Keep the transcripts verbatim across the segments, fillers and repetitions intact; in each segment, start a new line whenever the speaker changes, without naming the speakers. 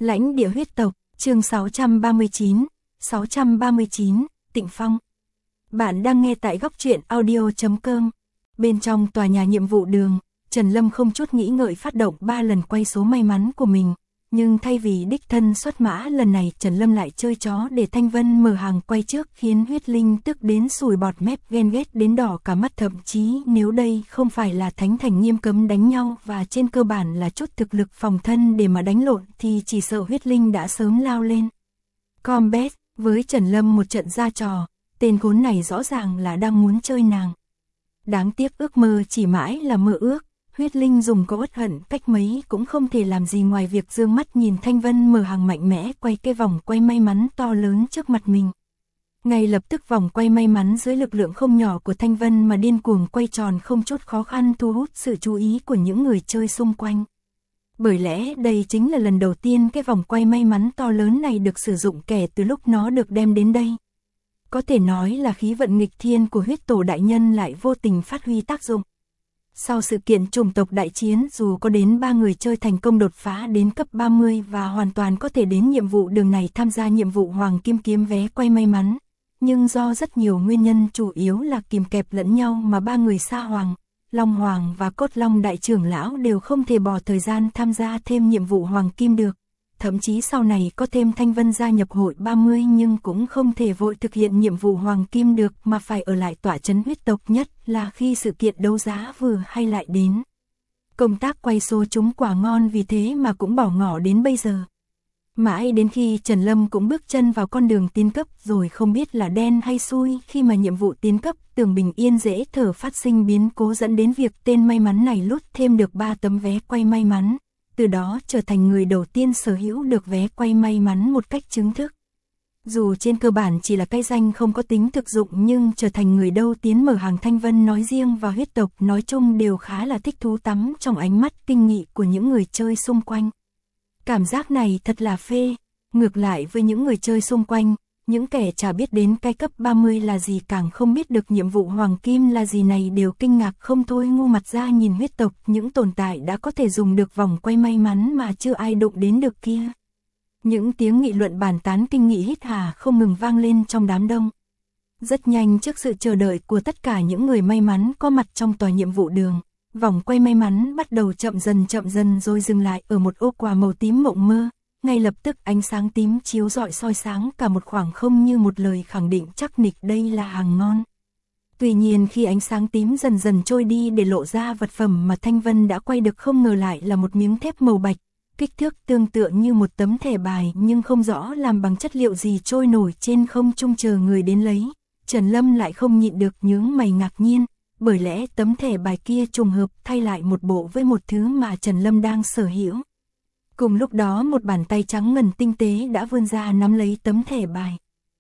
Lãnh địa huyết tộc, chương sáu trăm ba mươi chín, sáu trăm ba mươi chín, Tịnh Phong. Bạn đang nghe tại góc truyện audio chấm com. Bên trong tòa nhà nhiệm vụ đường, Trần Lâm không chút nghĩ ngợi phát động ba lần quay số may mắn của mình. Nhưng thay vì đích thân xuất mã lần này Trần Lâm lại chơi chó để Thanh Vân mở hàng quay trước, khiến huyết linh tức đến sùi bọt mép, ghen ghét đến đỏ cả mắt. Thậm chí nếu đây không phải là thánh thành nghiêm cấm đánh nhau và trên cơ bản là chút thực lực phòng thân để mà đánh lộn thì chỉ sợ huyết linh đã sớm lao lên combat với Trần Lâm một trận ra trò. Tên khốn này rõ ràng là đang muốn chơi nàng. Đáng tiếc ước mơ chỉ mãi là mơ ước. Huyết linh dùng có uất hận cách mấy cũng không thể làm gì ngoài việc dương mắt nhìn Thanh Vân mở hàng mạnh mẽ quay cái vòng quay may mắn to lớn trước mặt mình. Ngay lập tức vòng quay may mắn dưới lực lượng không nhỏ của Thanh Vân mà điên cuồng quay tròn không chút khó khăn, thu hút sự chú ý của những người chơi xung quanh. Bởi lẽ đây chính là lần đầu tiên cái vòng quay may mắn to lớn này được sử dụng kể từ lúc nó được đem đến đây. Có thể nói là khí vận nghịch thiên của huyết tổ đại nhân lại vô tình phát huy tác dụng. Sau sự kiện chủng tộc đại chiến, dù có đến ba người chơi thành công đột phá đến cấp ba mươi và hoàn toàn có thể đến nhiệm vụ đường này tham gia nhiệm vụ Hoàng Kim kiếm vé quay may mắn, nhưng do rất nhiều nguyên nhân chủ yếu là kìm kẹp lẫn nhau mà ba người Sa Hoàng, Long Hoàng và Cốt Long đại trưởng lão đều không thể bỏ thời gian tham gia thêm nhiệm vụ Hoàng Kim được. Thậm chí sau này có thêm Thanh Vân gia nhập hội ba mươi nhưng cũng không thể vội thực hiện nhiệm vụ Hoàng Kim được mà phải ở lại tỏa trấn huyết tộc, nhất là khi sự kiện đấu giá vừa hay lại đến. Công tác quay số chúng quả ngon vì thế mà cũng bỏ ngỏ đến bây giờ. Mãi đến khi Trần Lâm cũng bước chân vào con đường tiến cấp rồi, không biết là đen hay xui khi mà nhiệm vụ tiến cấp tưởng bình yên dễ thở phát sinh biến cố dẫn đến việc tên may mắn này lút thêm được ba tấm vé quay may mắn. Từ đó trở thành người đầu tiên sở hữu được vé quay may mắn một cách chính thức. Dù trên cơ bản chỉ là cái danh không có tính thực dụng, nhưng trở thành người đầu tiên mở hàng Thanh Vân nói riêng và huyết tộc nói chung đều khá là thích thú tắm trong ánh mắt kinh nghị của những người chơi xung quanh. Cảm giác này thật là phê. Ngược lại với những người chơi xung quanh, những kẻ chả biết đến cái cấp ba mươi là gì, càng không biết được nhiệm vụ Hoàng Kim là gì này đều kinh ngạc không thôi, ngu mặt ra nhìn huyết tộc, những tồn tại đã có thể dùng được vòng quay may mắn mà chưa ai đụng đến được kia. Những tiếng nghị luận bàn tán kinh nghị hít hà không ngừng vang lên trong đám đông. Rất nhanh trước sự chờ đợi của tất cả những người may mắn có mặt trong tòa nhiệm vụ đường, vòng quay may mắn bắt đầu chậm dần chậm dần rồi dừng lại ở một ô quả màu tím mộng mơ. Ngay lập tức ánh sáng tím chiếu rọi soi sáng cả một khoảng không như một lời khẳng định chắc nịch đây là hàng ngon. Tuy nhiên khi ánh sáng tím dần dần trôi đi để lộ ra vật phẩm mà Thanh Vân đã quay được, không ngờ lại là một miếng thép màu bạch, kích thước tương tự như một tấm thẻ bài nhưng không rõ làm bằng chất liệu gì, trôi nổi trên không trung chờ người đến lấy. Trần Lâm lại không nhịn được nhướng mày ngạc nhiên, bởi lẽ tấm thẻ bài kia trùng hợp thay lại một bộ với một thứ mà Trần Lâm đang sở hữu. Cùng lúc đó một bàn tay trắng ngần tinh tế đã vươn ra nắm lấy tấm thẻ bài.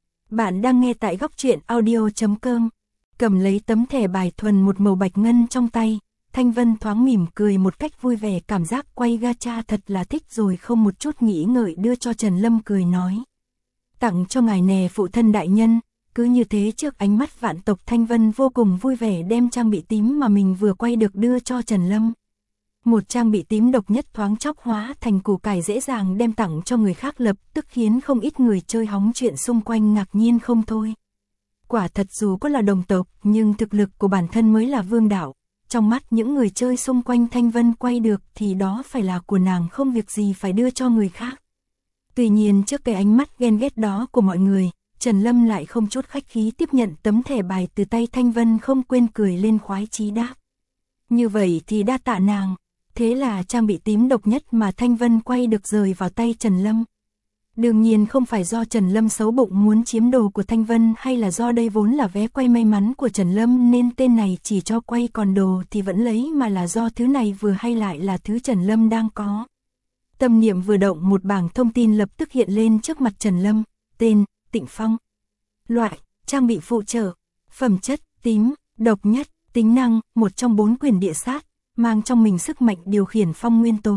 Bạn đang nghe tại góc truyện audio chấm com. Cầm lấy tấm thẻ bài thuần một màu bạch ngân trong tay, Thanh Vân thoáng mỉm cười một cách vui vẻ, cảm giác quay gacha thật là thích, rồi không một chút nghĩ ngợi đưa cho Trần Lâm cười nói: tặng cho ngài nè phụ thân đại nhân. Cứ như thế trước ánh mắt vạn tộc, Thanh Vân vô cùng vui vẻ đem trang bị tím mà mình vừa quay được đưa cho Trần Lâm. Một trang bị tím độc nhất thoáng chốc hóa thành củ cải dễ dàng đem tặng cho người khác, lập tức khiến không ít người chơi hóng chuyện xung quanh ngạc nhiên không thôi. Quả thật dù có là đồng tộc nhưng thực lực của bản thân mới là vương đạo. Trong mắt những người chơi xung quanh, Thanh Vân quay được thì đó phải là của nàng, không việc gì phải đưa cho người khác. Tuy nhiên trước cái ánh mắt ghen ghét đó của mọi người, Trần Lâm lại không chút khách khí tiếp nhận tấm thẻ bài từ tay Thanh Vân, không quên cười lên khoái chí đáp: như vậy thì đa tạ nàng. Thế là trang bị tím độc nhất mà Thanh Vân quay được rời vào tay Trần Lâm. Đương nhiên không phải do Trần Lâm xấu bụng muốn chiếm đồ của Thanh Vân, hay là do đây vốn là vé quay may mắn của Trần Lâm nên tên này chỉ cho quay còn đồ thì vẫn lấy, mà là do thứ này vừa hay lại là thứ Trần Lâm đang có. Tâm niệm vừa động, một bảng thông tin lập tức hiện lên trước mặt Trần Lâm. Tên: Tịnh Phong. Loại: trang bị phụ trợ. Phẩm chất: tím, độc nhất. Tính năng: một trong bốn quyền địa sát, mang trong mình sức mạnh điều khiển phong nguyên tố.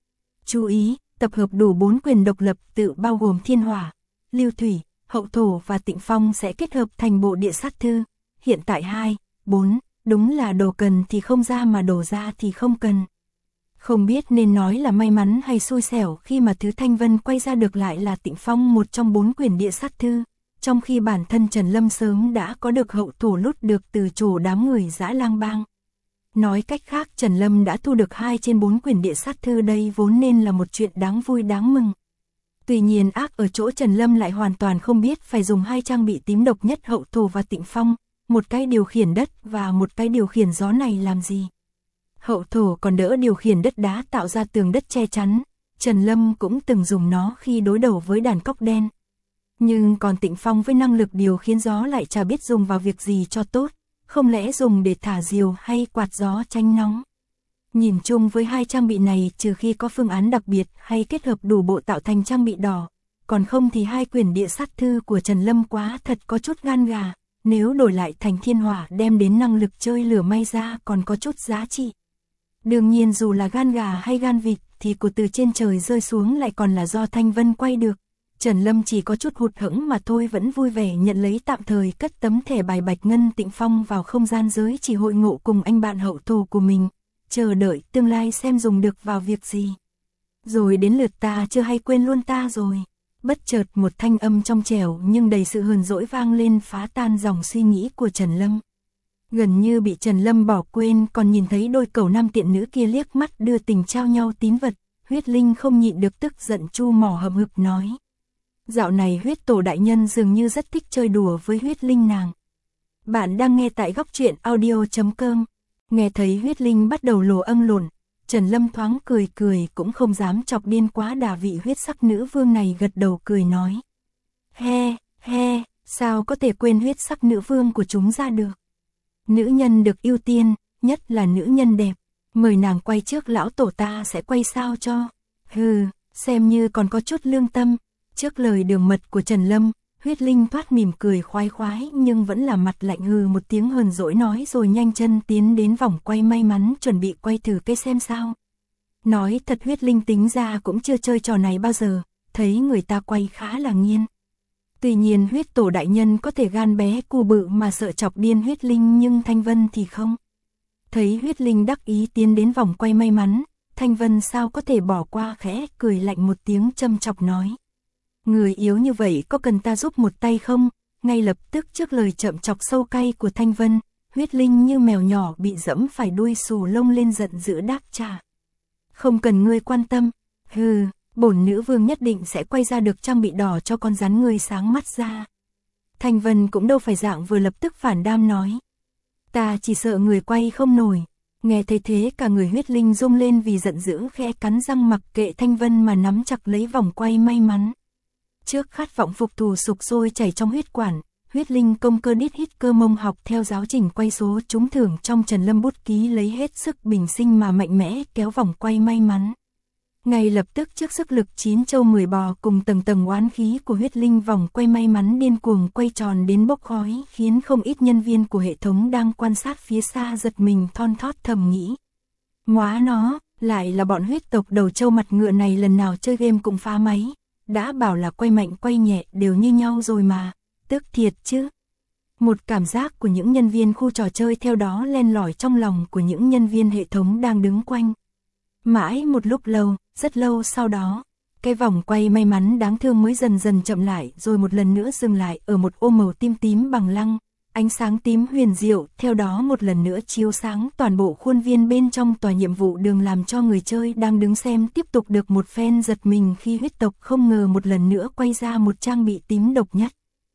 Chú ý: tập hợp đủ bốn quyền độc lập tự bao gồm thiên hỏa, lưu thủy, hậu thổ và tịnh phong sẽ kết hợp thành bộ địa sát thư. Hiện tại hai, bốn, đúng là đồ cần thì không ra mà đổ ra thì không cần. Không biết nên nói là may mắn hay xui xẻo khi mà thứ Thanh Vân quay ra được lại là Tịnh Phong, một trong bốn quyển địa sát thư, trong khi bản thân Trần Lâm sớm đã có được hậu thủ lút được từ chỗ đám người dã lang bang. Nói cách khác, Trần Lâm đã thu được hai trên bốn quyển địa sát thư, đây vốn nên là một chuyện đáng vui đáng mừng. Tuy nhiên ác ở chỗ Trần Lâm lại hoàn toàn không biết phải dùng hai trang bị tím độc nhất hậu thổ và Tịnh Phong, một cái điều khiển đất và một cái điều khiển gió này làm gì. Hậu thổ còn đỡ điều khiển đất đá tạo ra tường đất che chắn, Trần Lâm cũng từng dùng nó khi đối đầu với đàn cóc đen. Nhưng còn Tịnh Phong với năng lực điều khiển gió lại chả biết dùng vào việc gì cho tốt, không lẽ dùng để thả diều hay quạt gió tránh nóng. Nhìn chung với hai trang bị này, trừ khi có phương án đặc biệt hay kết hợp đủ bộ tạo thành trang bị đỏ, còn không thì hai quyển địa sát thư của Trần Lâm quá thật có chút gan gà, nếu đổi lại thành thiên hỏa đem đến năng lực chơi lửa may ra còn có chút giá trị. Đương nhiên dù là gan gà hay gan vịt thì của từ trên trời rơi xuống lại còn là do Thanh Vân quay được. Trần Lâm chỉ có chút hụt hẫng mà thôi, vẫn vui vẻ nhận lấy, tạm thời cất tấm thẻ bài Bạch Ngân Tịnh Phong vào không gian giới chỉ hội ngộ cùng anh bạn hậu thổ của mình, chờ đợi tương lai xem dùng được vào việc gì. Rồi đến lượt ta chưa hay quên luôn ta rồi. Bất chợt một thanh âm trong trẻo nhưng đầy sự hờn dỗi vang lên, phá tan dòng suy nghĩ của Trần Lâm. Gần như bị Trần Lâm bỏ quên, còn nhìn thấy đôi cẩu nam tiện nữ kia liếc mắt đưa tình trao nhau tín vật, Huyết Linh không nhịn được tức giận chu mỏ hậm hực nói. Dạo này Huyết Tổ đại nhân dường như rất thích chơi đùa với Huyết Linh nàng. Bạn đang nghe tại góc truyện audio chấm com. Nghe thấy Huyết Linh bắt đầu lồ âm lộn, Trần Lâm thoáng cười cười, cũng không dám chọc điên quá đà vị huyết sắc nữ vương này, gật đầu cười nói. He, he, sao có thể quên huyết sắc nữ vương của chúng ra được. Nữ nhân được ưu tiên, nhất là nữ nhân đẹp, mời nàng quay trước lão tổ ta sẽ quay sao cho. Hừ, xem như còn có chút lương tâm. Trước lời đường mật của Trần Lâm, Huyết Linh thoát mỉm cười khoái khoái nhưng vẫn là mặt lạnh hừ một tiếng hờn dỗi nói, rồi nhanh chân tiến đến vòng quay may mắn chuẩn bị quay thử cây xem sao. Nói thật Huyết Linh tính ra cũng chưa chơi trò này bao giờ, thấy người ta quay khá là nghiên. Tuy nhiên Huyết Tổ đại nhân có thể gan bé cù bự mà sợ chọc điên Huyết Linh, nhưng Thanh Vân thì không. Thấy Huyết Linh đắc ý tiến đến vòng quay may mắn, Thanh Vân sao có thể bỏ qua, khẽ cười lạnh một tiếng châm chọc nói. Người yếu như vậy có cần ta giúp một tay không? Ngay lập tức trước lời chậm chọc sâu cay của Thanh Vân, Huyết Linh như mèo nhỏ bị dẫm phải đuôi xù lông lên giận dữ đáp trả. Không cần ngươi quan tâm, hừ, bổn nữ vương nhất định sẽ quay ra được trang bị đỏ cho con rắn ngươi sáng mắt ra. Thanh Vân cũng đâu phải dạng vừa lập tức phản đam nói. Ta chỉ sợ người quay không nổi. Nghe thấy thế cả người Huyết Linh rung lên vì giận dữ, khẽ cắn răng mặc kệ Thanh Vân mà nắm chặt lấy vòng quay may mắn. Trước khát vọng phục thù sục sôi chảy trong huyết quản, Huyết Linh công cơ đít hít cơ mông học theo giáo trình quay số trúng thưởng trong Trần Lâm bút ký, lấy hết sức bình sinh mà mạnh mẽ kéo vòng quay may mắn. Ngay lập tức trước sức lực chín châu mười bò cùng tầng tầng oán khí của Huyết Linh, vòng quay may mắn điên cuồng quay tròn đến bốc khói, khiến không ít nhân viên của hệ thống đang quan sát phía xa giật mình thon thót thầm nghĩ. Móa nó, lại là bọn huyết tộc đầu trâu mặt ngựa này, lần nào chơi game cũng phá máy. Đã bảo là quay mạnh quay nhẹ đều như nhau rồi mà, tức thiệt chứ. Một cảm giác của những nhân viên khu trò chơi theo đó len lỏi trong lòng của những nhân viên hệ thống đang đứng quanh. Mãi một lúc lâu, rất lâu sau đó, cái vòng quay may mắn đáng thương mới dần dần chậm lại, rồi một lần nữa dừng lại ở một ô màu tím tím bằng lăng, ánh sáng tím huyền diệu, theo đó một lần nữa chiếu sáng toàn bộ khuôn viên bên trong tòa nhiệm vụ đường, làm cho người chơi đang đứng xem tiếp tục được một phen giật mình khi huyết tộc không ngờ một lần nữa quay ra một trang bị tím độc nhất.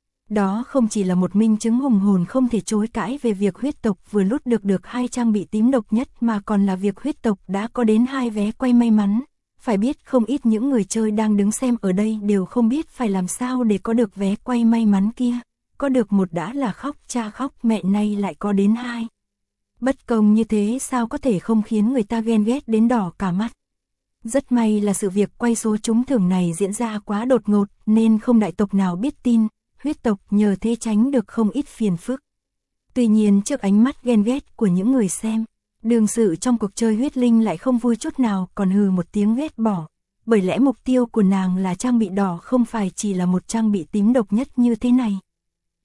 Đó không chỉ là một minh chứng hùng hồn không thể chối cãi về việc huyết tộc vừa lút được được hai trang bị tím độc nhất, mà còn là việc huyết tộc đã có đến hai vé quay may mắn. Phải biết không ít những người chơi đang đứng xem ở đây đều không biết phải làm sao để có được vé quay may mắn kia. Có được một đã là khóc cha khóc mẹ, nay lại có đến hai. Bất công như thế sao có thể không khiến người ta ghen ghét đến đỏ cả mắt. Rất may là sự việc quay số trúng thưởng này diễn ra quá đột ngột nên không đại tộc nào biết tin, huyết tộc nhờ thế tránh được không ít phiền phức. Tuy nhiên trước ánh mắt ghen ghét của những người xem, đương sự trong cuộc chơi Huyết Linh lại không vui chút nào, còn hừ một tiếng ghét bỏ. Bởi lẽ mục tiêu của nàng là trang bị đỏ, không phải chỉ là một trang bị tím độc nhất như thế này.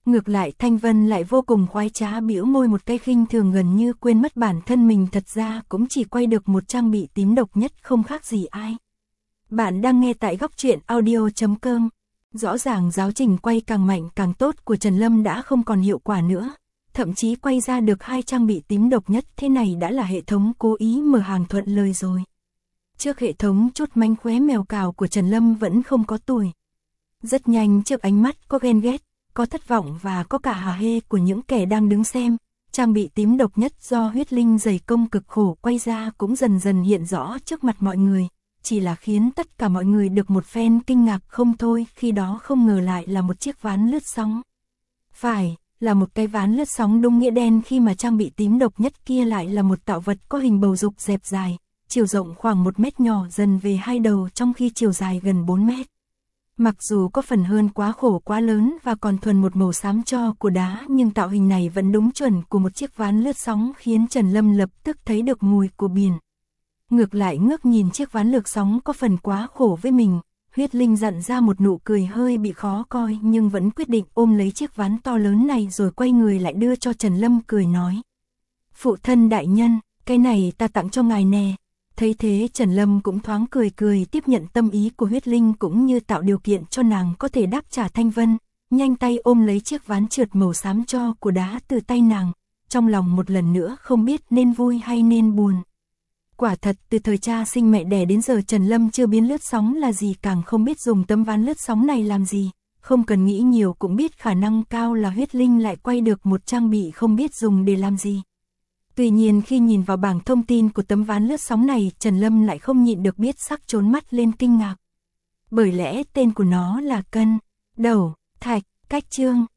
Ngược lại Thanh Vân lại vô cùng khoái trá bĩu môi một cái khinh thường, gần như quên mất bản thân mình thật ra cũng chỉ quay được một trang bị tím độc nhất, không khác gì ai. Bạn đang nghe tại góc truyện audio chấm com. Rõ ràng giáo trình quay càng mạnh càng tốt của Trần Lâm đã không còn hiệu quả nữa, thậm chí quay ra được hai trang bị tím độc nhất, thế này đã là hệ thống cố ý mở hàng thuận lời rồi. Trước hệ thống chút mánh khóe mèo cào của Trần Lâm vẫn không có tuổi. Rất nhanh trước ánh mắt có ghen ghét, có thất vọng và có cả hả hê của những kẻ đang đứng xem, trang bị tím độc nhất do huyết linh dày công cực khổ quay ra cũng dần dần hiện rõ trước mặt mọi người, chỉ là khiến tất cả mọi người được một phen kinh ngạc không thôi, khi đó không ngờ lại là một chiếc ván lướt sóng. Phải, là một cái ván lướt sóng đúng nghĩa đen, khi mà trang bị tím độc nhất kia lại là một tạo vật có hình bầu dục dẹp dài, chiều rộng khoảng một mét, nhỏ dần về hai đầu trong khi chiều dài gần bốn mét. Mặc dù có phần hơn quá khổ quá lớn và còn thuần một màu xám cho của đá, nhưng tạo hình này vẫn đúng chuẩn của một chiếc ván lướt sóng, khiến Trần Lâm lập tức thấy được mùi của biển. Ngược lại ngước nhìn chiếc ván lướt sóng có phần quá khổ với mình, huyết linh dặn ra một nụ cười hơi bị khó coi, nhưng vẫn quyết định ôm lấy chiếc ván to lớn này rồi quay người lại đưa cho Trần Lâm, cười nói: "Phụ thân đại nhân, cái này ta tặng cho ngài nè." Thấy thế Trần Lâm cũng thoáng cười cười tiếp nhận tâm ý của huyết linh, cũng như tạo điều kiện cho nàng có thể đáp trả Thanh Vân, nhanh tay ôm lấy chiếc ván trượt màu xám cho của đá từ tay nàng, trong lòng một lần nữa không biết nên vui hay nên buồn. Quả thật từ thời cha sinh mẹ đẻ đến giờ Trần Lâm chưa biến lướt sóng là gì, càng không biết dùng tấm ván lướt sóng này làm gì, không cần nghĩ nhiều cũng biết khả năng cao là huyết linh lại quay được một trang bị không biết dùng để làm gì. Tuy nhiên khi nhìn vào bảng thông tin của tấm ván lướt sóng này, Trần Lâm lại không nhịn được biết sắc trốn mắt lên kinh ngạc. Bởi lẽ tên của nó là cân, đầu, thạch, cách chương,